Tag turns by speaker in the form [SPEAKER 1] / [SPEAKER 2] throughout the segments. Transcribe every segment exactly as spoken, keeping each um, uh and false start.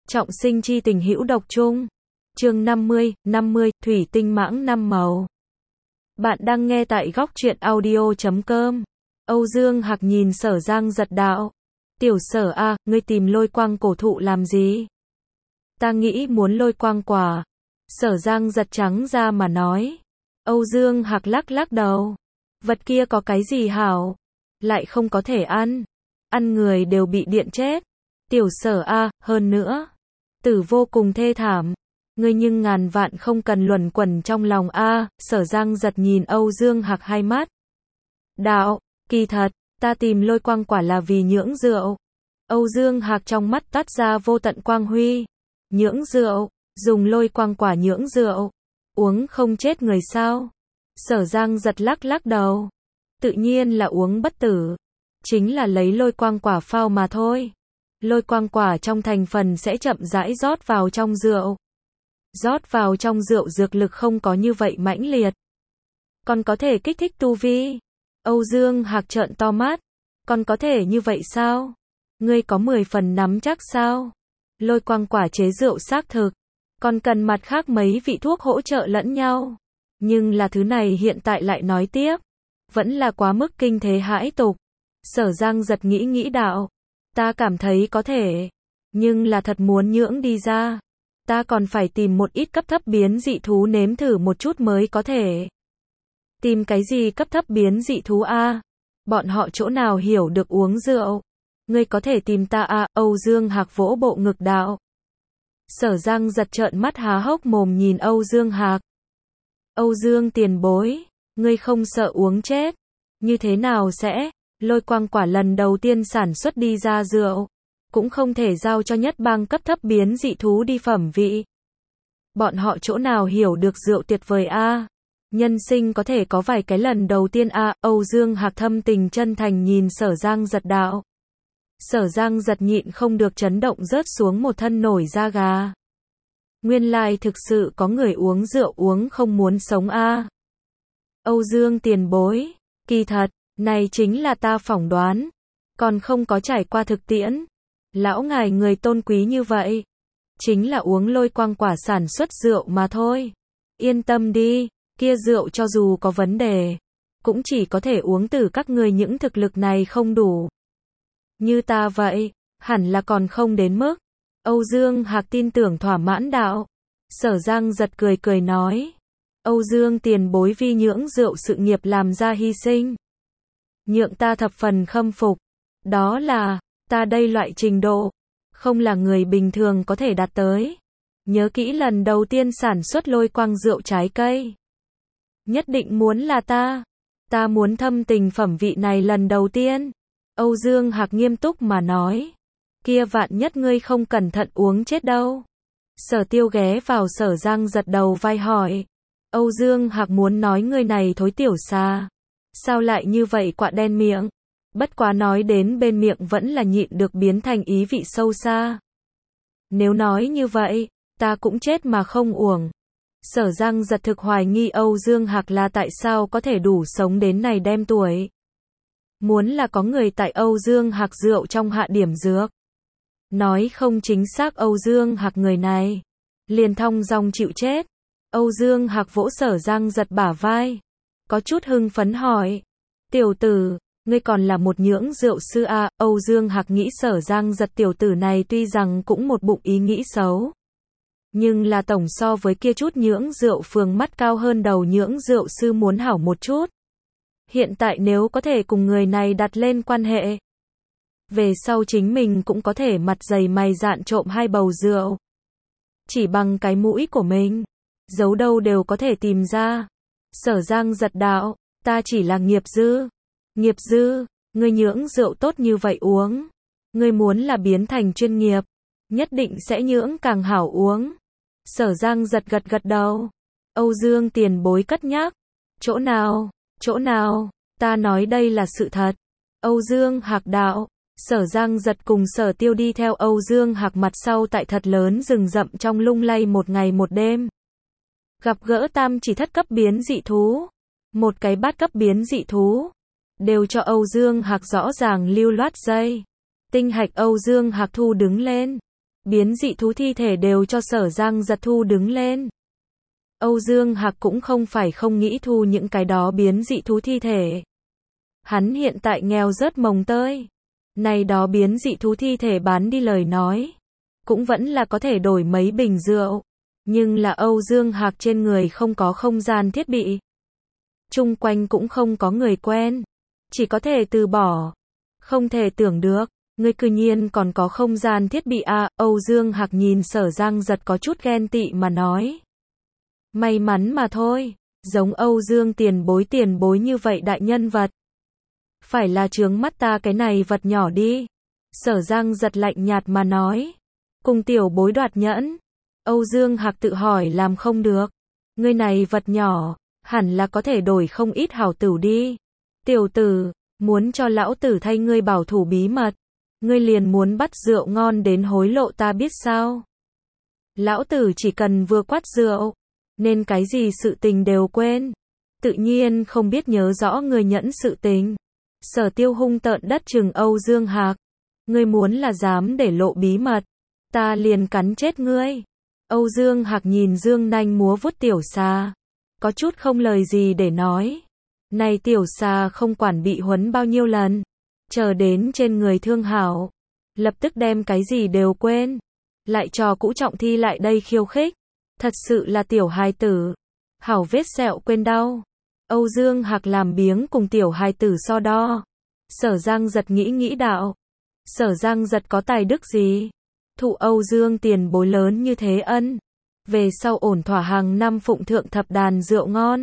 [SPEAKER 1] Trọng sinh chi tình hữu độc chung. Chương năm mươi, năm mươi, thủy tinh mãng năm màu. Bạn đang nghe tại góc truyện audio chấm com. Âu Dương Hạc nhìn Sở Giang Giật đạo. Tiểu Sở a, ngươi tìm lôi quang cổ thụ làm gì? Ta nghĩ muốn lôi quang quả. Sở Giang Giật trắng ra mà nói. Âu Dương Hạc lắc lắc đầu. Vật kia có cái gì hảo? Lại không có thể ăn. Ăn người đều bị điện chết. Tiểu Sở a, hơn nữa. Tử vô cùng thê thảm. Ngươi nhưng ngàn vạn không cần luẩn quẩn trong lòng a. Sở Giang Giật nhìn Âu Dương Hạc hai mắt. Đạo, kỳ thật, ta tìm lôi quang quả là vì nhưỡng rượu. Âu Dương Hạc trong mắt toát ra vô tận quang huy. Nhưỡng rượu, dùng lôi quang quả nhưỡng rượu. Uống không chết người sao? Sở Giang Giật lắc lắc đầu. Tự nhiên là uống bất tử. Chính là lấy lôi quang quả phao mà thôi. Lôi quang quả trong thành phần sẽ chậm rãi rót vào trong rượu. Rót vào trong rượu dược lực không có như vậy mãnh liệt. Còn có thể kích thích tu vi. Âu Dương Hạc trợn to mắt. Còn có thể như vậy sao? Ngươi có mười phần nắm chắc sao? Lôi quang quả chế rượu xác thực. Còn cần mặt khác mấy vị thuốc hỗ trợ lẫn nhau. Nhưng là thứ này hiện tại lại nói tiếp. Vẫn là quá mức kinh thế hãi tục. Sở Giang Giật nghĩ nghĩ đạo. Ta cảm thấy có thể. Nhưng là thật muốn nhưỡng đi ra. Ta còn phải tìm một ít cấp thấp biến dị thú nếm thử một chút mới có thể. Tìm cái gì cấp thấp biến dị thú a? Bọn họ chỗ nào hiểu được uống rượu? Ngươi có thể tìm ta a? Âu Dương Hạc vỗ bộ ngực đạo. Sở Giang Giật trợn mắt há hốc mồm nhìn Âu Dương Hạc. Âu Dương tiền bối, ngươi không sợ uống chết? Như thế nào sẽ? Lôi quang quả lần đầu tiên sản xuất đi ra rượu, cũng không thể giao cho nhất bang cấp thấp biến dị thú đi phẩm vị. Bọn họ chỗ nào hiểu được rượu tuyệt vời a? Nhân sinh có thể có vài cái lần đầu tiên a. Âu Dương Hạc thâm tình chân thành nhìn Sở Giang Giật đạo. Sở Giang Giật nhịn không được chấn động rớt xuống một thân nổi da gà. Nguyên lai thực sự có người uống rượu uống không muốn sống a. Âu Dương tiền bối, kỳ thật, này chính là ta phỏng đoán, còn không có trải qua thực tiễn. Lão ngài người tôn quý như vậy, chính là uống lôi quang quả sản xuất rượu mà thôi. Yên tâm đi, kia rượu cho dù có vấn đề, cũng chỉ có thể uống từ các người những thực lực này không đủ. Như ta vậy, hẳn là còn không đến mức. Âu Dương Hạc tin tưởng thỏa mãn đạo. Sở Giang Giật cười cười nói. Âu Dương tiền bối vi nhưỡng rượu sự nghiệp làm ra hy sinh. Nhượng ta thập phần khâm phục. Đó là, ta đây loại trình độ, không là người bình thường có thể đạt tới. Nhớ kỹ lần đầu tiên sản xuất lôi quang rượu trái cây. Nhất định muốn là ta. Ta muốn thâm tình phẩm vị này lần đầu tiên. Âu Dương Hạc nghiêm túc mà nói. Kia vạn nhất ngươi không cẩn thận uống chết đâu. Sở Tiêu ghé vào Sở Giang Giật đầu vai hỏi. Âu Dương Hạc muốn nói ngươi này thối tiểu xà. Sao lại như vậy quạ đen miệng? Bất quá nói đến bên miệng vẫn là nhịn được biến thành ý vị sâu xa. Nếu nói như vậy, ta cũng chết mà không uổng. Sở Giang Giật thực hoài nghi Âu Dương Hạc là tại sao có thể đủ sống đến này đem tuổi. Muốn là có người tại Âu Dương Hạc rượu trong hạ điểm dược. Nói không chính xác Âu Dương Hạc người này. Liền thong dong chịu chết. Âu Dương Hạc vỗ Sở Giang Giật bả vai. Có chút hưng phấn hỏi. Tiểu tử, ngươi còn là một nhưỡng rượu sư a? Âu Dương Hạc nghĩ Sở Giang Giật tiểu tử này tuy rằng cũng một bụng ý nghĩ xấu. Nhưng là tổng so với kia chút nhưỡng rượu phường mắt cao hơn đầu nhưỡng rượu sư muốn hảo một chút. Hiện tại nếu có thể cùng người này đặt lên quan hệ. Về sau chính mình cũng có thể mặt dày mày dạn trộm hai bầu rượu. Chỉ bằng cái mũi của mình. Giấu đâu đều có thể tìm ra. Sở Giang Giật đạo, ta chỉ là nghiệp dư. Nghiệp dư, ngươi nhưỡng rượu tốt như vậy uống. Ngươi muốn là biến thành chuyên nghiệp. Nhất định sẽ nhưỡng càng hảo uống. Sở Giang Giật gật gật đầu. Âu Dương tiền bối cất nhắc. Chỗ nào, chỗ nào, ta nói đây là sự thật. Âu Dương Hạc đạo. Sở Giang Giật cùng Sở Tiêu đi theo Âu Dương Hạc mặt sau tại thật lớn rừng rậm trong lung lay một ngày một đêm. Gặp gỡ tam chỉ thất cấp biến dị thú. Một cái bát cấp biến dị thú. Đều cho Âu Dương Hạc rõ ràng lưu loát dây. Tinh hạch Âu Dương Hạc thu đứng lên. biến dị thú thi thể đều cho Sở Giang Giật thu đứng lên. Âu Dương Hạc cũng không phải không nghĩ thu những cái đó biến dị thú thi thể. Hắn hiện tại nghèo rớt mồng tơi. Này đó biến dị thú thi thể bán đi lời nói. Cũng vẫn là có thể đổi mấy bình rượu. Nhưng là Âu Dương Hạc trên người không có không gian thiết bị. Chung quanh cũng không có người quen. Chỉ có thể từ bỏ. Không thể tưởng được. Ngươi cư nhiên còn có không gian thiết bị à, Âu Dương Hạc nhìn Sở Giang Giật có chút ghen tị mà nói. May mắn mà thôi. Giống Âu Dương tiền bối tiền bối như vậy đại nhân vật. Phải là chướng mắt ta cái này vật nhỏ đi. Sở Giang Giật lạnh nhạt mà nói. Cùng tiểu bối đoạt nhẫn. Âu Dương Hạc tự hỏi làm không được. Ngươi này vật nhỏ, hẳn là có thể đổi không ít hảo tửu đi. Tiểu tử, muốn cho lão tử thay ngươi bảo thủ bí mật. Ngươi liền muốn bắt rượu ngon đến hối lộ ta biết sao. Lão tử chỉ cần vừa quát rượu, nên cái gì sự tình đều quên. Tự nhiên không biết nhớ rõ người nhẫn sự tình. Sở Tiêu hung tợn đất trừng Âu Dương Hạc. Ngươi muốn là dám để lộ bí mật, ta liền cắn chết ngươi. Âu Dương Hạc nhìn dương nanh múa vuốt tiểu xà. Có chút không lời gì để nói. Này tiểu xà không quản bị huấn bao nhiêu lần. Chờ đến trên người thương hảo. Lập tức đem cái gì đều quên. Lại trò cũ trọng thi lại đây khiêu khích. Thật sự là tiểu hài tử. Hảo vết sẹo quên đau. Âu Dương Hạc làm biếng cùng tiểu hài tử so đo. Sở Giang Giật nghĩ nghĩ đạo. Sở Giang Giật có tài đức gì? Thụ Âu Dương tiền bối lớn như thế ân. Về sau ổn thỏa hàng năm phụng thượng thập đàn rượu ngon.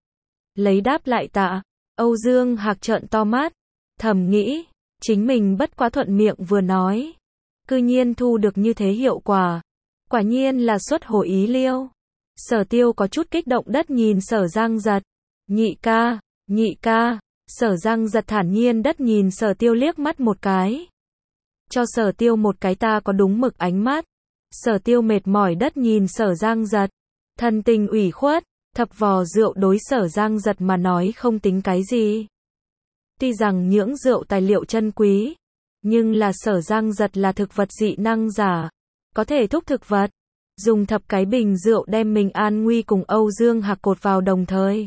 [SPEAKER 1] Lấy đáp lại tạ. Âu Dương Hạc trợn to mắt. Thầm nghĩ. Chính mình bất quá thuận miệng vừa nói. Cư nhiên thu được như thế hiệu quả. Quả nhiên là xuất hồ ý liêu. Sở Tiêu có chút kích động đất nhìn Sở Giang Giật. Nhị ca, nhị ca. Sở Giang Giật thản nhiên đất nhìn Sở Tiêu liếc mắt một cái. Cho Sở Tiêu một cái ta có đúng mực ánh mắt. Sở Tiêu mệt mỏi đất nhìn Sở Giang Giật. Thần tình ủy khuất. Thập vò rượu đối Sở Giang Giật mà nói không tính cái gì. Tuy rằng nhưỡng rượu tài liệu chân quý, nhưng là Sở Giang Giật là thực vật dị năng giả, có thể thúc thực vật, dùng thập cái bình rượu đem mình an nguy cùng Âu Dương Hạc cột vào đồng thời.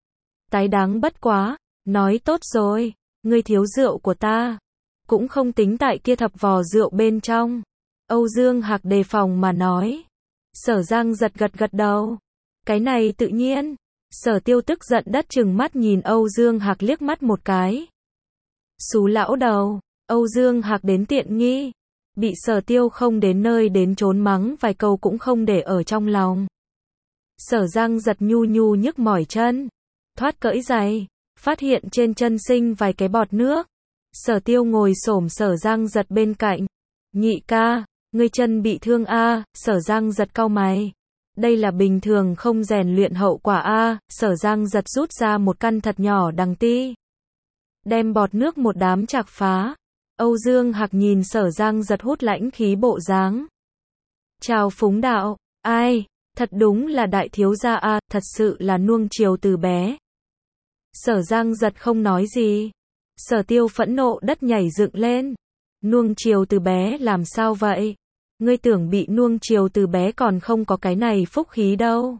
[SPEAKER 1] Tái đáng bất quá, nói tốt rồi, ngươi thiếu rượu của ta, cũng không tính tại kia thập vò rượu bên trong. Âu Dương Hạc đề phòng mà nói. Sở Giang Giật gật gật đầu. Cái này tự nhiên. Sở Tiêu tức giận đất trừng mắt nhìn Âu Dương Hạc liếc mắt một cái. Xú lão đầu, Âu Dương Hạc đến tiện nghi. Bị Sở Tiêu không đến nơi đến trốn mắng vài câu cũng không để ở trong lòng. Sở Giang Giật nhu nhu nhức mỏi chân. Thoát cởi giày, phát hiện trên chân sinh vài cái bọt nước. Sở Tiêu ngồi xổm Sở Giang Giật bên cạnh. Nhị ca, ngươi chân bị thương a? Sở Giang Giật cau mày. Đây là bình thường không rèn luyện hậu quả a? Sở Giang Giật rút ra một căn thật nhỏ đằng ti. Đem bọt nước một đám chạc phá. Âu Dương Hạc nhìn Sở Giang Giật hút lãnh khí bộ dáng. Chào phúng đạo, ai, thật đúng là đại thiếu gia a, thật sự là nuông chiều từ bé. Sở Giang Giật không nói gì. Sở Tiêu phẫn nộ đất nhảy dựng lên. Nuông chiều từ bé làm sao vậy? Ngươi tưởng bị nuông chiều từ bé còn không có cái này phúc khí đâu.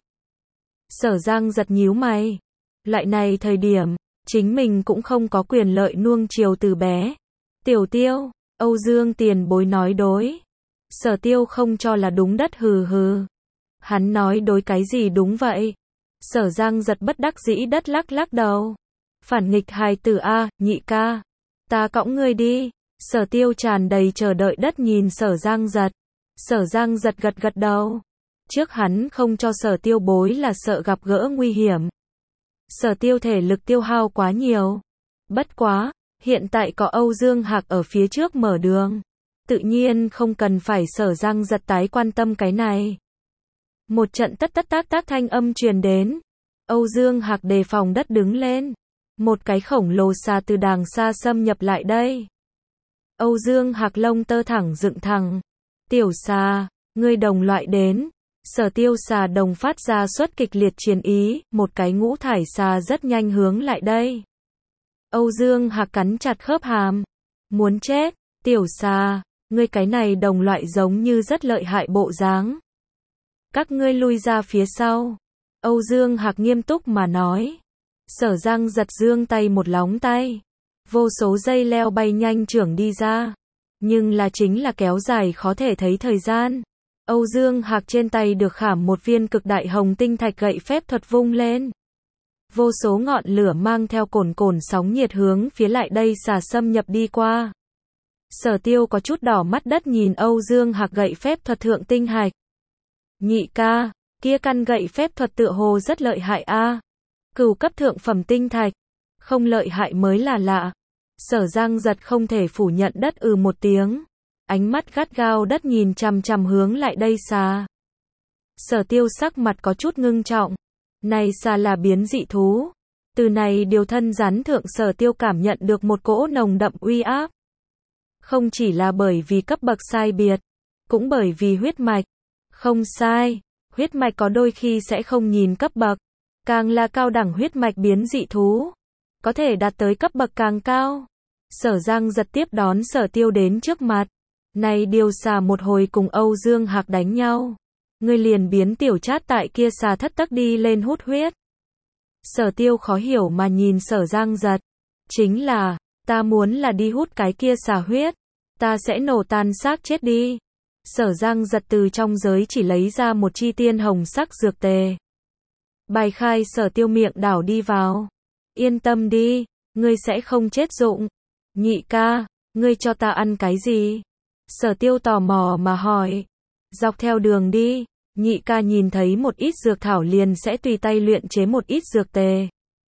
[SPEAKER 1] Sở Giang Giật nhíu mày. Loại này thời điểm, chính mình cũng không có quyền lợi nuông chiều từ bé. Tiểu Tiêu, Âu Dương tiền bối nói đối. Sở Tiêu không cho là đúng đất hừ hừ. Hắn nói đối cái gì đúng vậy? Sở Giang Giật bất đắc dĩ đất lắc lắc đầu. Phản nghịch hài tử a, nhị ca. Ta cõng ngươi đi. Sở Tiêu tràn đầy chờ đợi đất nhìn Sở Giang Giật. Sở Giang Giật gật gật đầu. Trước hắn không cho Sở Tiêu bối là sợ gặp gỡ nguy hiểm. Sở Tiêu thể lực tiêu hao quá nhiều. Bất quá, hiện tại có Âu Dương Hạc ở phía trước mở đường. Tự nhiên không cần phải Sở Giang Giật tái quan tâm cái này. Một trận tất tất tác tác thanh âm truyền đến. Âu Dương Hạc đề phòng đất đứng lên. Một cái khổng lồ xà từ đàng xa xâm nhập lại đây. Âu Dương Hạc lông tơ thẳng dựng thẳng. Tiểu xà, ngươi đồng loại đến. Sở Tiêu xà đồng phát ra xuất kịch liệt chiến ý, một cái ngũ thải xà rất nhanh hướng lại đây. Âu Dương Hạc cắn chặt khớp hàm. Muốn chết, tiểu xà, Ngươi cái này đồng loại giống như rất lợi hại bộ dáng. Các ngươi lui ra phía sau. Âu Dương Hạc nghiêm túc mà nói. Sở Giang giật giương tay một lóng tay. Vô số dây leo bay nhanh trưởng đi ra. Nhưng là chính là kéo dài khó thể thấy thời gian. Âu Dương Hạc trên tay được khảm một viên cực đại hồng tinh thạch gậy phép thuật vung lên. Vô số ngọn lửa mang theo cồn cồn sóng nhiệt hướng phía lại đây xà xâm nhập đi qua. Sở Tiêu có chút đỏ mắt đất nhìn Âu Dương Hạc gậy phép thuật thượng tinh hạch. Nhị ca, kia căn gậy phép thuật tựa hồ rất lợi hại a. Cửu cấp thượng phẩm tinh thạch, không lợi hại mới là lạ. Sở Giang giật không thể phủ nhận đất ừ một tiếng. Ánh mắt gắt gao đất nhìn chằm chằm hướng lại đây xà. Sở Tiêu sắc mặt có chút ngưng trọng. Này xà là biến dị thú. Từ này điều thân rắn thượng Sở Tiêu cảm nhận được một cỗ nồng đậm uy áp. Không chỉ là bởi vì cấp bậc sai biệt, cũng bởi vì huyết mạch. Không sai, huyết mạch có đôi khi sẽ không nhìn cấp bậc. Càng là cao đẳng huyết mạch biến dị thú, có thể đạt tới cấp bậc càng cao. Sở Giang giật tiếp đón Sở Tiêu đến trước mặt. Này điều xà một hồi cùng Âu Dương Hạc đánh nhau. Ngươi liền biến tiểu chát tại kia xà thất tắc đi lên hút huyết. Sở Tiêu khó hiểu mà nhìn Sở Giang giật. Chính là, ta muốn là đi hút cái kia xà huyết. Ta sẽ nổ tan xác chết đi. Sở Giang giật từ trong giới chỉ lấy ra một chi tiên hồng sắc dược tề. Bài khai Sở Tiêu miệng đảo đi vào. Yên tâm đi, ngươi sẽ không chết dụng. Nhị ca, ngươi cho ta ăn cái gì? Sở Tiêu tò mò mà hỏi. Dọc theo đường đi, nhị ca nhìn thấy một ít dược thảo liền sẽ tùy tay luyện chế một ít dược tề.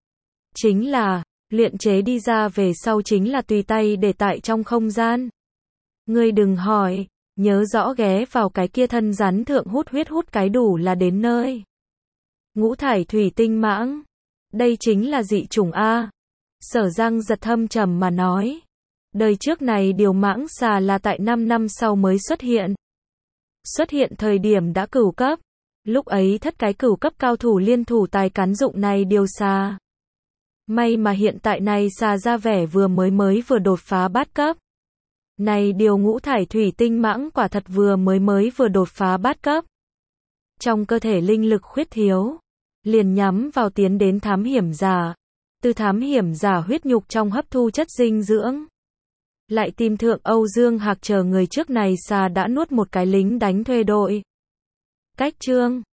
[SPEAKER 1] Chính là, luyện chế đi ra về sau chính là tùy tay để tại trong không gian. Ngươi đừng hỏi, nhớ rõ ghé vào cái kia thân rắn thượng hút huyết hút cái đủ là đến nơi. Ngũ thải thủy tinh mãng. Đây chính là dị chủng A. Sở Giang giật thâm trầm mà nói. Đời trước này điều mãng xà là tại năm năm sau mới xuất hiện. Xuất hiện thời điểm đã cửu cấp. Lúc ấy thất cái cửu cấp cao thủ liên thủ tài cán dụng này điều xà. May mà hiện tại này xà ra vẻ vừa mới mới vừa đột phá bát cấp. Này điều ngũ thải thủy tinh mãng quả thật vừa mới mới vừa đột phá bát cấp. Trong cơ thể linh lực khuyết thiếu, liền nhắm vào tiến đến thám hiểm giả. Từ thám hiểm giả huyết nhục trong hấp thu chất dinh dưỡng. Lại tìm thượng Âu Dương Hạc chờ người trước này xà đã nuốt một cái lính đánh thuê đội. Cách chương